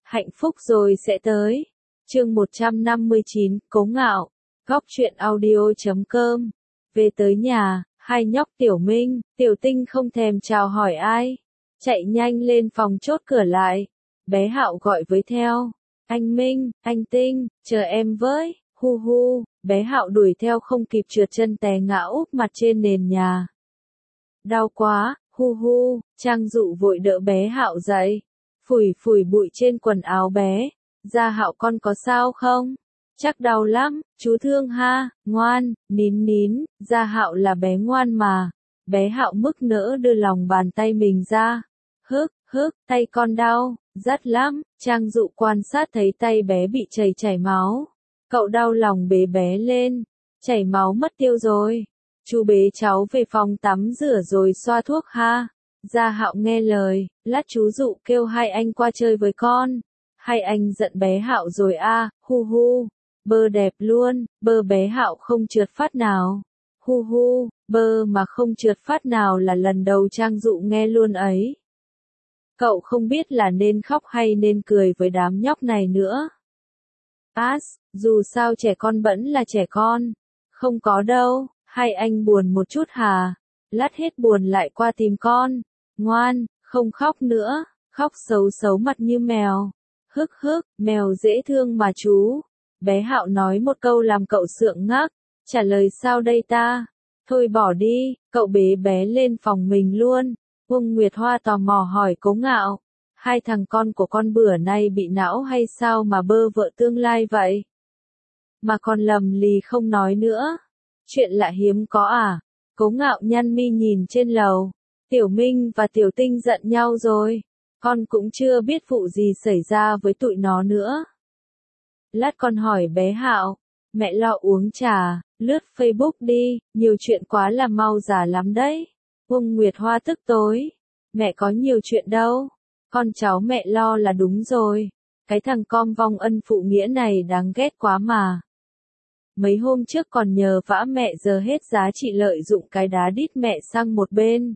hạnh phúc rồi sẽ tới. Chương 159, Cố Ngạo, Góc truyện audio.com. Về tới nhà, hai nhóc Tiểu Minh, Tiểu Tinh không thèm chào hỏi ai, chạy nhanh lên phòng chốt cửa lại. Bé Hạo gọi với theo, anh Minh, anh Tinh, chờ em với, hu hu. Bé Hạo đuổi theo không kịp, trượt chân té ngã úp mặt trên nền nhà. Đau quá, hu hu. Trang Dụ vội đỡ bé Hạo dậy, phủi phủi bụi trên quần áo bé. Gia Hạo con có sao không? Chắc đau lắm, chú thương ha, ngoan, nín nín. Gia Hạo là bé ngoan mà. Bé Hạo mức nỡ đưa lòng bàn tay mình ra. Hức, tay con đau, rát lắm. Trang Dụ quan sát thấy tay bé bị chảy máu. Cậu đau lòng bế bé lên. Chảy máu mất tiêu rồi. Chú bế cháu về phòng tắm rửa rồi xoa thuốc ha. Gia Hạo nghe lời, lát chú Dụ kêu hai anh qua chơi với con. Hai anh giận bé Hạo rồi a, hu hu. Bơ đẹp luôn, bơ bé Hạo không trượt phát nào. Hu hu, bơ mà không trượt phát nào là lần đầu Trang Dụ nghe luôn ấy. Cậu không biết là nên khóc hay nên cười với đám nhóc này nữa. Dù sao trẻ con vẫn là trẻ con. Không có đâu, hai anh buồn một chút hà. Lát hết buồn lại qua tìm con. Ngoan, không khóc nữa, khóc xấu mặt như mèo. Hức, mèo dễ thương mà chú. Bé Hạo nói một câu làm cậu sượng ngắc. Trả lời sao đây ta? Thôi bỏ đi, cậu bế bé lên phòng mình luôn. Uông Nguyệt Hoa tò mò hỏi Cố Ngạo. Hai thằng con của con bữa nay bị não hay sao mà bơ vợ tương lai vậy? Mà còn lầm lì không nói nữa. Chuyện lạ hiếm có à? Cố Ngạo nhăn mi nhìn trên lầu. Tiểu Minh và Tiểu Tinh giận nhau rồi. Con cũng chưa biết vụ gì xảy ra với tụi nó nữa. Lát con hỏi bé Hạo. Mẹ lo uống trà, lướt Facebook đi, nhiều chuyện quá là mau già lắm đấy. Uông Nguyệt Hoa tức tối. Mẹ có nhiều chuyện đâu. Con cháu mẹ lo là đúng rồi. Cái thằng com vong ân phụ nghĩa này đáng ghét quá mà. Mấy hôm trước còn nhờ vả mẹ, giờ hết giá trị lợi dụng cái đá đít mẹ sang một bên.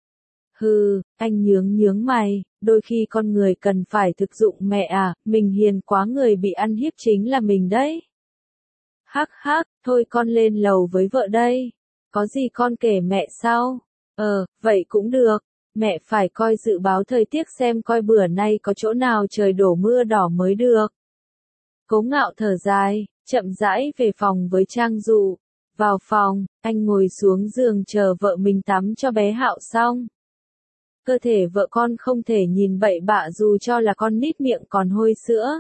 Hừ, anh nhướng mày, đôi khi con người cần phải thực dụng mẹ à, mình hiền quá người bị ăn hiếp chính là mình đấy. Hắc, thôi con lên lầu với vợ đây. Có gì con kể mẹ sau. Vậy cũng được. Mẹ phải coi dự báo thời tiết xem coi bữa nay có chỗ nào trời đổ mưa đỏ mới được. Cố Ngạo thở dài, chậm rãi về phòng với Trang Dụ. Vào phòng, anh ngồi xuống giường chờ vợ mình tắm cho bé Hạo xong. Cơ thể vợ con không thể nhìn bậy bạ dù cho là con nít miệng còn hôi sữa.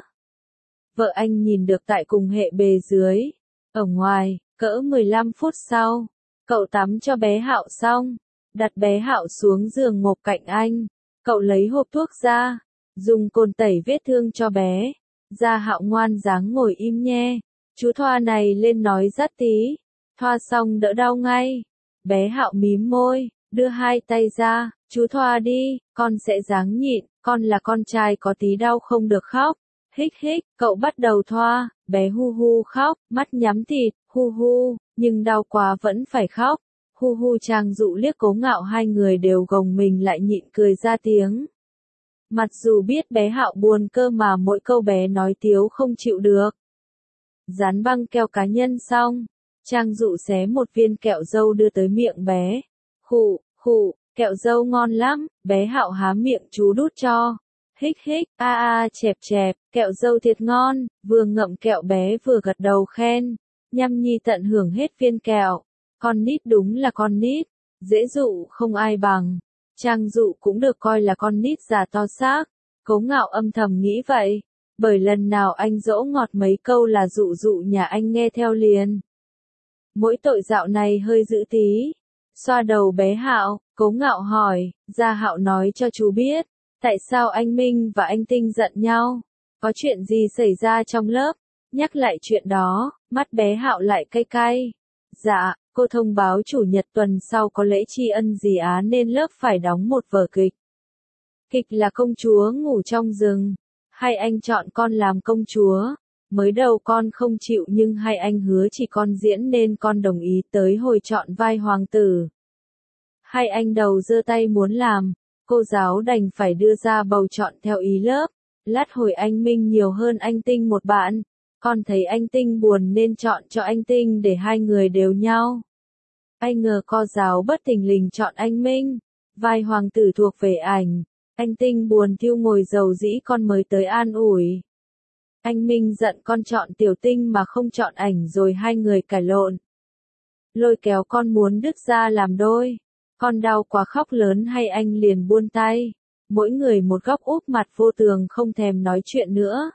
Vợ anh nhìn được tại cùng hệ bề dưới. Ở ngoài, cỡ 15 phút sau, cậu tắm cho bé Hạo xong, đặt bé Hạo xuống giường ngộp cạnh anh. Cậu lấy hộp thuốc ra, dùng cồn tẩy vết thương cho bé. Gia Hạo ngoan dáng ngồi im nhe. Chú thoa này lên nói dắt tí. Thoa xong đỡ đau ngay. Bé Hạo mím môi, đưa hai tay ra. Chú thoa đi, con sẽ ráng nhịn, con là con trai có tí đau không được khóc. Hích, cậu bắt đầu thoa, bé hu hu khóc, mắt nhắm thịt, hu hu, nhưng đau quá vẫn phải khóc. Hu hu. Trang Dụ liếc Cố Ngạo, hai người đều gồng mình lại nhịn cười ra tiếng. Mặc dù biết bé Hạo buồn cơ mà mỗi câu bé nói tiếu không chịu được. Dán băng keo cá nhân xong, Trang Dụ xé một viên kẹo dâu đưa tới miệng bé. Khụ, kẹo dâu ngon lắm, bé Hạo há miệng chú đút cho. Hích, chẹp, kẹo dâu thiệt ngon, vừa ngậm kẹo bé vừa gật đầu khen. Nhâm nhi tận hưởng hết viên kẹo. Con nít đúng là con nít, dễ dụ không ai bằng. Trang Dụ cũng được coi là con nít già to xác. Cố Ngạo âm thầm nghĩ vậy, bởi lần nào anh dỗ ngọt mấy câu là Dụ nhà anh nghe theo liền. Mỗi tội dạo này hơi dữ tí. Xoa đầu bé Hạo, Cố Ngạo hỏi, Gia Hạo nói cho chú biết, tại sao anh Minh và anh Tinh giận nhau? Có chuyện gì xảy ra trong lớp? Nhắc lại chuyện đó, mắt bé Hạo lại cay. Dạ, cô thông báo chủ nhật tuần sau có lễ tri ân dì Á nên lớp phải đóng một vở kịch. Kịch là Công chúa ngủ trong rừng. Hai anh chọn con làm công chúa. Mới đầu con không chịu nhưng hai anh hứa chỉ con diễn nên con đồng ý tới hồi chọn vai hoàng tử. Hai anh đầu giơ tay muốn làm, cô giáo đành phải đưa ra bầu chọn theo ý lớp. Lát hồi anh Minh nhiều hơn anh Tinh một bạn. Con thấy anh Tinh buồn nên chọn cho anh Tinh để hai người đều nhau. Ai ngờ cô giáo bất thình lình chọn anh Minh. Vai hoàng tử thuộc về ảnh. Anh Tinh buồn thiêu ngồi dầu dĩ con mới tới an ủi. Anh Minh giận con chọn Tiểu Tinh mà không chọn ảnh rồi hai người cãi lộn. Lôi kéo con muốn đứt ra làm đôi. Con đau quá khóc lớn hay anh liền buông tay. Mỗi người một góc úp mặt vô tường không thèm nói chuyện nữa.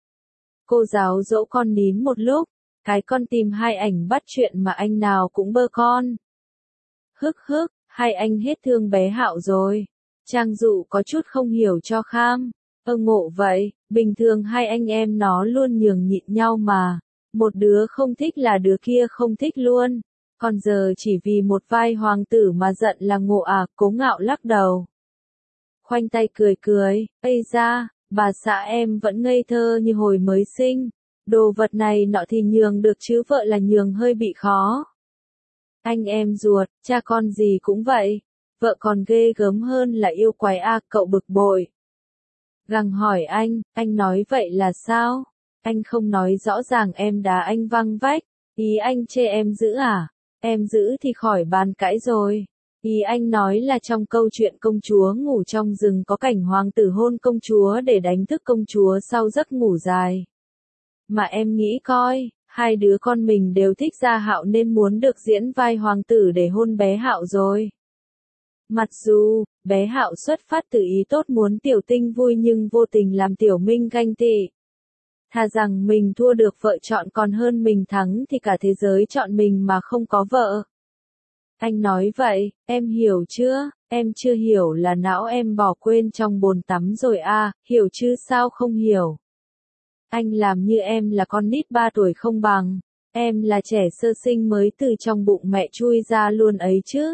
Cô giáo dỗ con nín một lúc. Cái con tìm hai ảnh bắt chuyện mà anh nào cũng bơ con. Hức hức, hai anh hết thương bé Hạo rồi. Trang Dụ có chút không hiểu cho Kham. Ngộ vậy, bình thường hai anh em nó luôn nhường nhịn nhau mà. Một đứa không thích là đứa kia không thích luôn. Còn giờ chỉ vì một vai hoàng tử mà giận là ngộ à, Cố Ngạo lắc đầu. Khoanh tay cười cười, ây da, bà xã em vẫn ngây thơ như hồi mới sinh. Đồ vật này nọ thì nhường được chứ vợ là nhường hơi bị khó. Anh em ruột, cha con gì cũng vậy. Vợ còn ghê gớm hơn là yêu quái à, cậu bực bội. Gằng hỏi anh nói vậy là sao? Anh không nói rõ ràng em đá anh văng vách. Ý anh chê em giữ à? Em giữ thì khỏi bàn cãi rồi. Ý anh nói là trong câu chuyện công chúa ngủ trong rừng có cảnh hoàng tử hôn công chúa để đánh thức công chúa sau giấc ngủ dài. Mà em nghĩ coi, hai đứa con mình đều thích Gia Hạo nên muốn được diễn vai hoàng tử để hôn bé Hạo rồi. Mặc dù, bé Hạo xuất phát từ ý tốt muốn Tiểu Tinh vui nhưng vô tình làm Tiểu Minh ganh tị. Thà rằng mình thua được vợ chọn còn hơn mình thắng thì cả thế giới chọn mình mà không có vợ. Anh nói vậy, em hiểu chưa? Em chưa hiểu là não em bỏ quên trong bồn tắm rồi à, hiểu chứ sao không hiểu. Anh làm như em là con nít 3 tuổi không bằng, em là trẻ sơ sinh mới từ trong bụng mẹ chui ra luôn ấy chứ.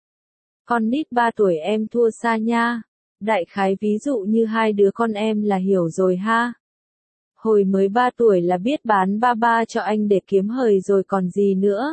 Con nít 3 tuổi em thua xa nha. Đại khái ví dụ như hai đứa con em là hiểu rồi ha. Hồi mới 3 tuổi là biết bán ba ba cho anh để kiếm hời rồi còn gì nữa.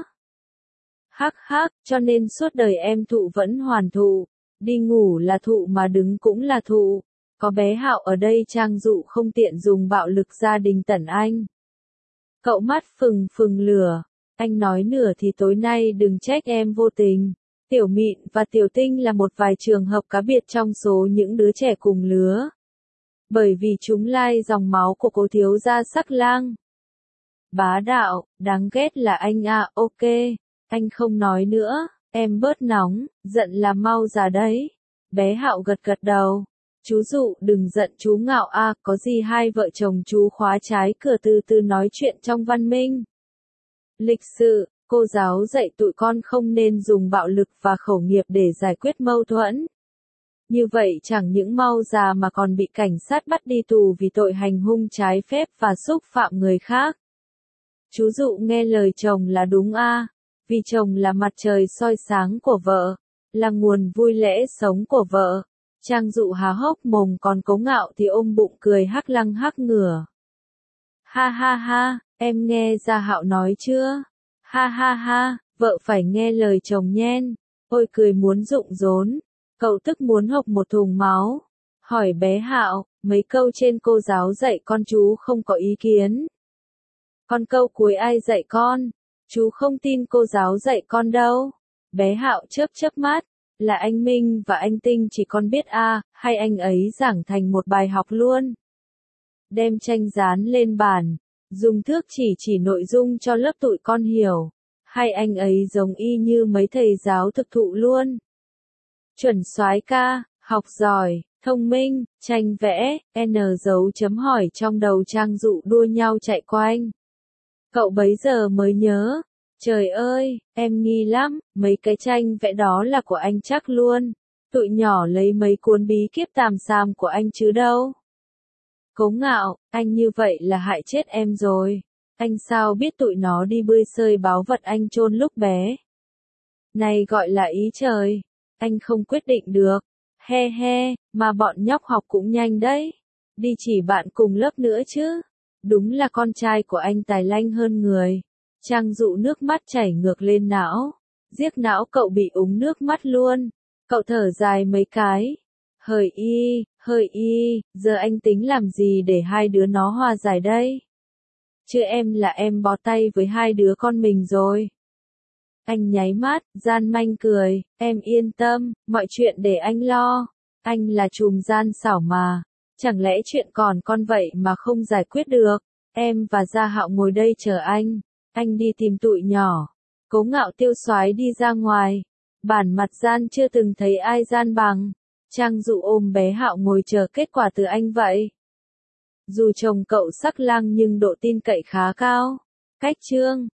Hắc hắc, cho nên suốt đời em thụ vẫn hoàn thụ. Đi ngủ là thụ mà đứng cũng là thụ. Có bé Hạo ở đây Trang Dụ không tiện dùng bạo lực gia đình tẩn anh. Cậu mắt phừng phừng lửa. Anh nói nửa thì tối nay đừng trách em vô tình. Tiểu Mịn và Tiểu Tinh là một vài trường hợp cá biệt trong số những đứa trẻ cùng lứa. Bởi vì chúng lai dòng máu của Cố thiếu gia Sắc Lang. Bá đạo, đáng ghét là anh à, ok. Anh không nói nữa, em bớt nóng, giận là mau ra đấy. Bé Hạo gật gật đầu. Chú Dụ đừng giận chú Ngạo à, có gì hai vợ chồng chú khóa trái cửa từ từ nói chuyện trong văn minh. Lịch sự, cô giáo dạy tụi con không nên dùng bạo lực và khẩu nghiệp để giải quyết mâu thuẫn. Như vậy chẳng những mau già mà còn bị cảnh sát bắt đi tù vì tội hành hung trái phép và xúc phạm người khác. Chú Dụ nghe lời chồng là đúng à, vì chồng là mặt trời soi sáng của vợ, là nguồn vui lẽ sống của vợ. Trang Dụ há hốc mồm còn Cố Ngạo thì ôm bụng cười hắc lăng hắc ngửa. Ha ha ha, em nghe Gia Hạo nói chưa? Ha ha ha, vợ phải nghe lời chồng nhen. Ôi cười muốn rụng rốn. Cậu tức muốn hộc một thùng máu. Hỏi bé Hạo, mấy câu trên cô giáo dạy con chú không có ý kiến. Còn câu cuối ai dạy con? Chú không tin cô giáo dạy con đâu. Bé Hạo chớp chớp mắt. Là anh Minh và anh Tinh chỉ con biết à, hay anh ấy giảng thành một bài học luôn. Đem tranh dán lên bàn. Dùng thước chỉ nội dung cho lớp tụi con hiểu. Hay anh ấy giống y như mấy thầy giáo thực thụ luôn. Chuẩn soái ca, học giỏi, thông minh, tranh vẽ, n dấu chấm hỏi trong đầu Trang Dụ đua nhau chạy quanh. Cậu bấy giờ mới nhớ. Trời ơi, em nghi lắm, mấy cái tranh vẽ đó là của anh chắc luôn. Tụi nhỏ lấy mấy cuốn bí kíp tàm xàm của anh chứ đâu. Cố Ngạo, anh như vậy là hại chết em rồi. Anh sao biết tụi nó đi bươi xơi báu vật anh chôn lúc bé. Này gọi là ý trời. Anh không quyết định được. He he, mà bọn nhóc học cũng nhanh đấy. Đi chỉ bạn cùng lớp nữa chứ. Đúng là con trai của anh tài lanh hơn người. Trang Dụ nước mắt chảy ngược lên não. Giếc não cậu bị úng nước mắt luôn. Cậu thở dài mấy cái. Hơi y, giờ anh tính làm gì để hai đứa nó hòa giải đây? Chứ em là em bó tay với hai đứa con mình rồi. Anh nháy mắt, gian manh cười, em yên tâm, mọi chuyện để anh lo. Anh là trùm gian xảo mà. Chẳng lẽ chuyện còn con vậy mà không giải quyết được? Em và Gia Hạo ngồi đây chờ anh. Anh đi tìm tụi nhỏ. Cố Ngạo tiêu xoái đi ra ngoài. Bản mặt gian chưa từng thấy ai gian bằng. Trang Dụ ôm bé Hạo ngồi chờ kết quả từ anh vậy. Dù chồng cậu sắc lang nhưng độ tin cậy khá cao. Cách chương